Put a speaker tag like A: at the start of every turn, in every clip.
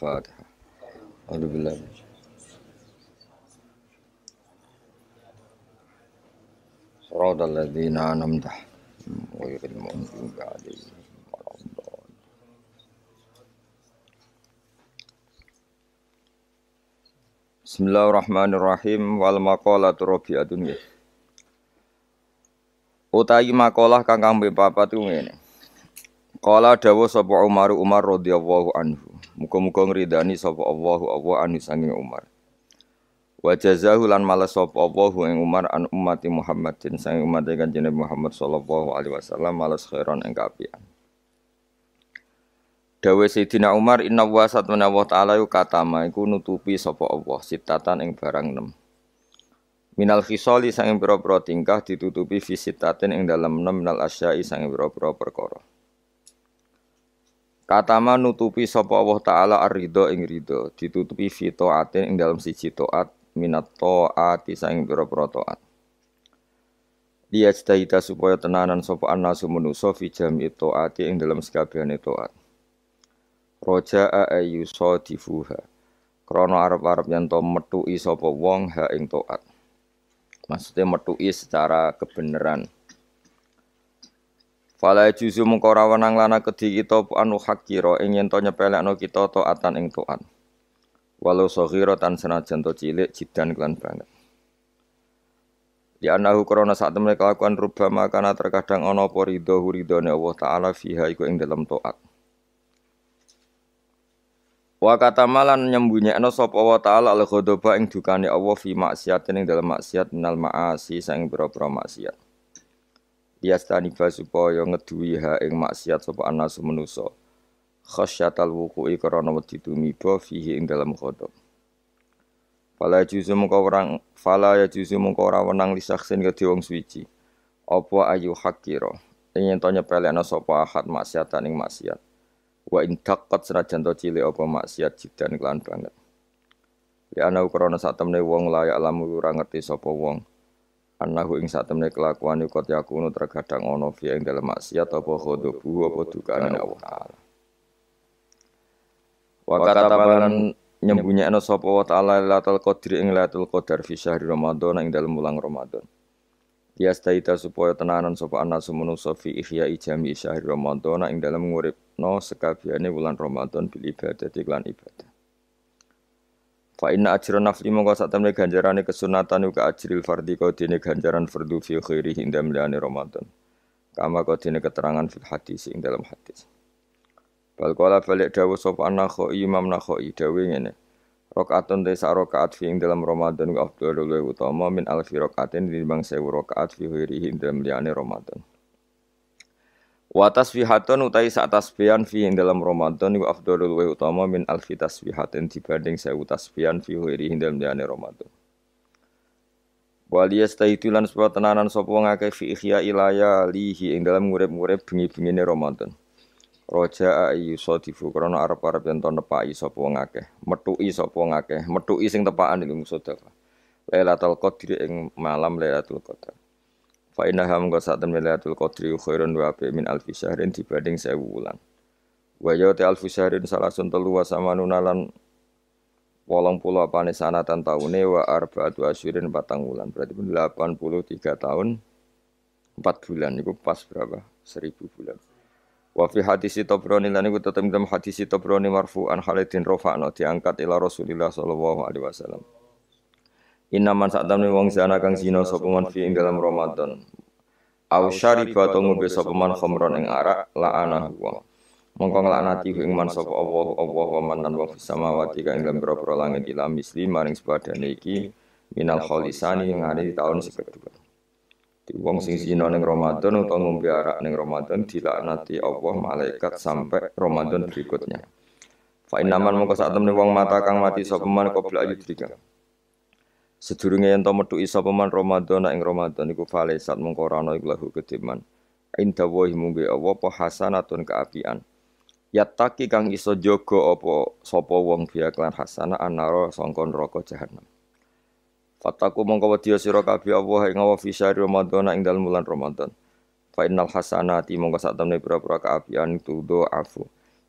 A: Al-Fatihah. Alhamdulillah. Siratal ladzina an'amta 'alaihim ghairil maghdubi 'alaihim waladdallin. Bismillahirrahmanirrahim. Wal maqalatu rabi'atun. Utahi makalah kang kambe papat ku ngene. Qala dawuh sapa Umar radhiyallahu anhu. Muga-muga ngridani sapa Allah anhu sanging Umar. Wa jazahu lan males sapa Allah ing Umar an ummati Muhammadin sanging umat Kanjeng Muhammad sallallahu alaihi wasallam males khairan ing kapian. Dawuh Sayyidina Umar inna wa satmana wa ta'ala katama iku nutupi sapa Allah sitatan ing barang 6. Minal khisali sanging pira-pira tingkah ditutupi fi sitatin ing dalem 6 minal asya'i sanging pira-pira perkara. Katama nutupi sapa Allah taala ar-ridha ing ridha ditutupi fi taatin ing dalem siji taat minat taati sanging pira-pira taat. Dia cita supaya tenanan sapa annasu manusa fi jami taati ing dalem sakabehane taat. Roja'a ayyusadifuha krana arep-arep yen to metuki sapa wong ha ing taat. Maksudnya metuki secara kebenaran. Fala juzu mung ora wenang lana kedhi kita anu hakira ing yen to nyepelekno kita taatan ing taat. Walau saghiratan senajan to cilik jidan kelan banget. Ya anahu krana sak temene kelakuan rubama kana terkadang ana apa ridhone Allah taala fiha iku ing dalam taat. Wa katamalan nyembunyekno sapa wa taala al-ghadaba ing dukane Allah fi maksiatin ing dalam maksiat minal maasi sang pira-pira maksiat. Yastani supaya ngeduwi ha ing maksiat sapa anasu manusa. Khasyatal wuqu'i karana wedi tumiba fihi ing dalam ghadab. Fala juzu mungko ora wenang lisaksin kedhe wong suci. Apa ayu hakira ing to nyepelekno sapa ahad maksiatan ing maksiat. Wa in taqat senajan to cilik apa maksiat jidan kelan banget. Ya ana ukrana sak temene wong layak lamu ora ngerti sapa wong. Anahu ing sak temene kelakuane kok yakunu terkadang ana fi ing dalem maksiat apa khodobu apa dukane Allah taala. Wa katabalan nyembunyekno sapa wa taala Lailatul Qadri ing Lailatul Qadar fi syahr Ramadan ing dalem wulan Ramadan. Dia staita supaya tenanan sapa anasu manusa fi ihya'i jami syahr Ramadan ing dalem nguripno sekabehane wulan Ramadan bil ibadah lan ibadah. Fa inna ajra nafli mongko sak temene ganjarane kesunatan uga ajril fardhi kodene ganjaran fardhu fi khairi hindam liyane Ramadan. Kama kodene keterangan fil hadis ing dalam hadis. Bal qala balik dawuh sapa Nakhai Imam Nakhai dawuh ngene. Rakaatun desa rakaat fi ing dalam Ramadan wa afdhalul utama min alfi rakaatin tinimbang 1000 rakaat fi khairi hindam liyane Ramadan. Wa tasbihatun utai sak tasbihan fi ing dalam Ramadan wa afdhalul wa utama min alfi tasbihatin dibanding 1000 tasbihan fi ghairi hindam liyane Ramadan. Wa liyastaitulan supaya tenanan sapa wong akeh fi ihya ilayalihi ing dalam ngurip-ngurip bengi-bengine Ramadan. Roja'a ayyusadifu krana arep-arep yen to nepaki sapa wong akeh, metuki sapa wong akeh, metuki sing tepakan iku sedekah. Lailatul Qadri ing malam Lailatul Qadar. Fa inna ham go sak temene Lailatul Qadri khairun wa bi min alfi syahrin dibanding 1000 wulan. Wa ya ta alfi syahrin salasun telu wa samanuna lan 80 apane sanatan taune wa arba'atu asyrin 4 wulan. Berarti 83 tahun 4 bulan iku pas berapa? 1000 bulan. Wa fi hadis Tabrani lan iku tetep dalam hadis Tabrani marfu'an Khalidin rafa'na diangkat ila Rasulillah sallallahu alaihi wasallam. Inna man sa'tamne wong zina kang zina sapa man fi ing dalam Ramadan. Aw syariba to ngombe sapa man khamron ing arak la'anahu wa. Mongko nglaknati ing man sapa Allah wa man lan wa fis samawati kang ing pira-pira langit ila misli maring sepadane iki minal khalisani ing ari taun sekedua. Di wong sing zina ning Ramadan utawa ngombe arak ning Ramadan dilaknati Allah malaikat sampai Ramadan berikutnya. Fa innaman mongko sak temene wong mata kang mati sapa man qabla ayudrika. Sedurunge yen to metuki sapa man Ramadan ing Ramadan iku falesat mongko ora ana iku lahu kediman. Inda wa mumbe Allah apa hasanatun kaapian. Yattaqi kang iso jaga apa sapa wong biya klan hasanah anara sangka neraka jahanam. Fataku mongko wedya sira kabeh Allah ing wa fi syahr Ramadan ing dalem wulan Ramadan. Fa innal hasanati mongko sak temene pira-pira kaapian itu do afu.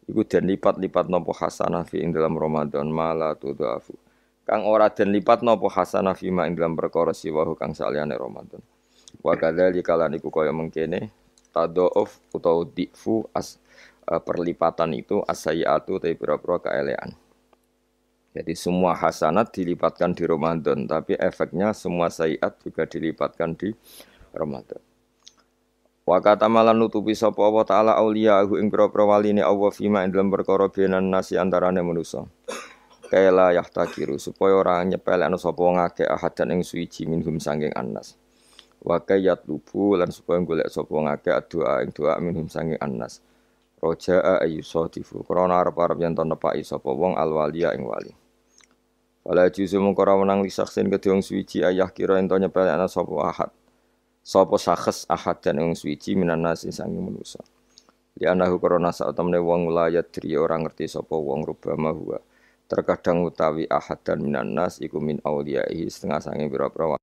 A: Iku den lipat-lipat nopo hasanah fi ing dalam Ramadan mala tudhafu. Kang ora den lipat nopo hasanah fi ma ing dalam perkara siwahu kang saliyane Ramadan. Wa kadzalika lan iku kaya mengkene tadhauf utawa difu perlipatan itu asayiatu tapi pira-pira kaelean. Jadi semua hasanat dilipatkan di Ramadan, tapi efeknya semua sayiat juga dilipatkan di Ramadan. Wa kata malan nutupi sapa Allah taala auliyahu ing pira-pira waline Allah fima ing dalem perkara benan nasi antarane manusa. Kaila yahtakiru supaya ora nyepelekno sapa wong akeh ahadan ing suwiji minhum sanging annas. Wa kayat lubu lan supaya golek sapa wong akeh doa ing doa minhum sanging annas. Roja'a ayyusadifu krana arep-arep yen to nepaki sapa wong alwaliya ing wali. Wala juzu mung ora menang lisaksin kedhe wong suwiji ayah kira ento nyepelekno sapa ahad. Sapa sakhs ahad dan ing suwiji minan nasi sange manusa. Li anahu korona sak temne wong layat dri ora ngerti sapa wong rubama huwa. Terkadang utawi ahad dan minan nas iku min auliyaihi setengah sange pira-pira.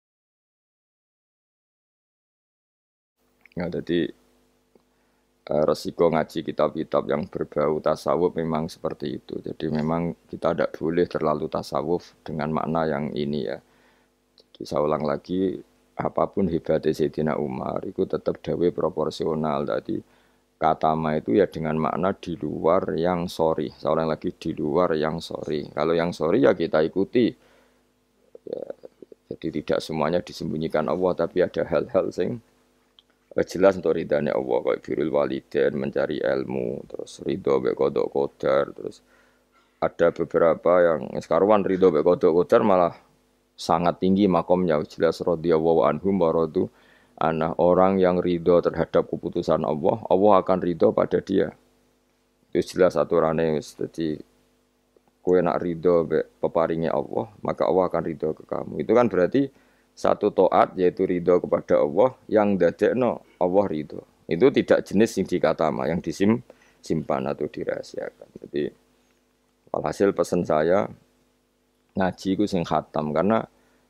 A: Ya dadi resiko ngaji kitab-kitab yang berbau tasawuf memang seperti itu. Jadi memang kita tidak boleh terlalu tasawuf dengan makna yang ini ya. Jadi saya ulang lagi apapun hebatnya Sayyidina Umar itu tetap dawe proporsional. Jadi katama itu ya dengan makna di luar yang sorry. Saya ulang lagi di luar yang sorry. Kalau yang sorry ya kita ikuti. Ya, jadi tidak semuanya disembunyikan Allah, tapi ada hal-hal sing jelas untuk ridhanya Allah kayak birrul walidain, mencari ilmu, terus ridho be qada qadar, terus ada beberapa yang sekarang ridho be qada qadar malah sangat tinggi makomnya jelas radhiyallahu anhum wa radu anah orang yang ridho terhadap keputusan Allah, Allah akan ridho pada dia. Itu jelas aturannya jadi kowe nak ridho be peparingnya Allah, maka Allah akan ridho ke kamu. Itu kan berarti satu taat yaitu ridho kepada Allah yang dadekno Allah ridho. Itu tidak jenis yang dikatama yang disimpan atau dirahasiakan. Jadi walhasil pesan saya ngaji ku sing khatam karena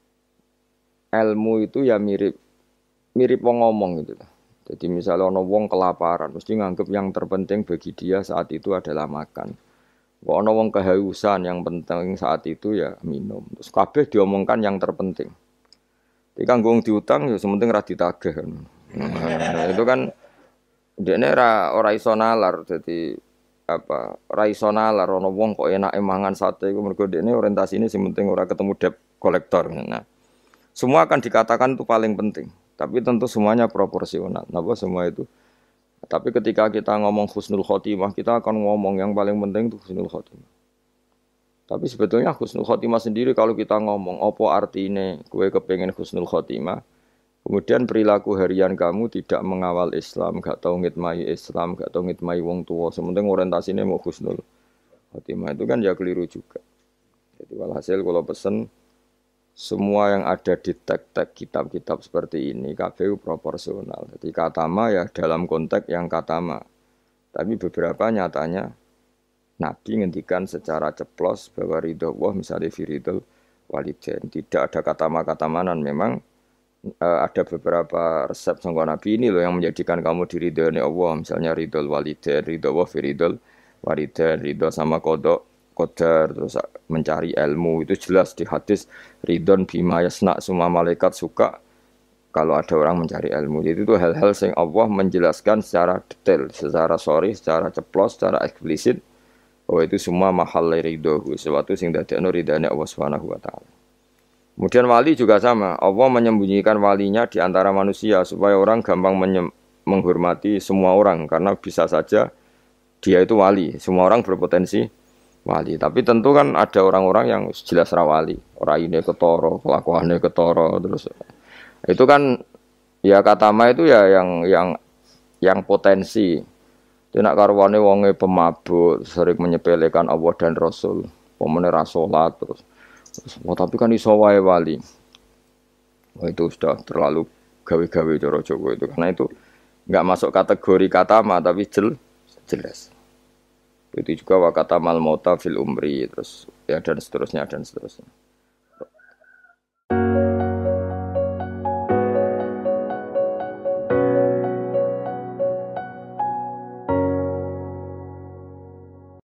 A: ilmu itu ya mirip wong ngomong gitu. Jadi misalnya ono wong kelaparan mesti nganggep yang terpenting bagi dia saat itu adalah makan. Kok ono wong kehausan yang penting saat itu ya minum. Terus kabeh diomongkan yang terpenting. Jadi kanggo diutang ya sementing ra ditagih kan. Nah, itu kan dekne ora iso nalar dadi apa ora iso nalar ana wong kok enake mangan sate iku mergo dekne orientasine sing penting ora ketemu debt kolektor. Nah, semua akan dikatakan itu paling penting, tapi tentu semuanya proporsional. Napa semua itu? Tapi ketika kita ngomong husnul khotimah, kita akan ngomong yang paling penting itu husnul khotimah. Tapi sebetulnya husnul khotimah sendiri kalau kita ngomong apa artinya gue kepengen husnul khotimah, kemudian perilaku harian kamu tidak mengawal Islam, gak tahu ngitmai Islam, gak tahu ngitmai wong tua, sementing orientasinya mau husnul khotimah itu kan ya keliru juga. Jadi walhasil kalau pesen semua yang ada di teks-teks kitab-kitab seperti ini KPU proporsional. Jadi katama ya dalam konteks yang katama. Tapi beberapa nyatanya Nabi ngendikan secara ceplos bahwa ridho Allah misalnya firidul walidain. Tidak ada kata manan. Memang ada beberapa resep sangka Nabi ini loh yang menjadikan kamu diridhoi Allah. Misalnya ridhul walidain, ridho Allah firidul walidain, ridho sama kodok, qadar, terus mencari ilmu. Itu jelas di hadis ridhon bima yasna, semua malaikat suka kalau ada orang mencari ilmu. Jadi itu hal-hal yang Allah menjelaskan secara detail, secara sorry, secara ceplos, secara eksplisit. Bahwa itu semua mahal ridho, sesuatu sing dadekno ridhane Allah Subhanahu wa taala. Kemudian wali juga sama, Allah menyembunyikan walinya di antara manusia supaya orang gampang menghormati semua orang karena bisa saja dia itu wali, semua orang berpotensi wali. Tapi tentu kan ada orang-orang yang jelas ra wali, oraine ketara, kelakuane ketara terus. Itu kan ya katama itu ya yang potensi. Dia nak karwane wonge pemabuk, sering menyepelekan Allah dan Rasul, pemene ra salat terus. Tapi kan iso wae wali. Wah itu sudah terlalu gawe-gawe cara Jawa itu. Karena itu enggak masuk kategori katama tapi jelas. Itu juga wa katamal mauta fil umri terus ya dan seterusnya.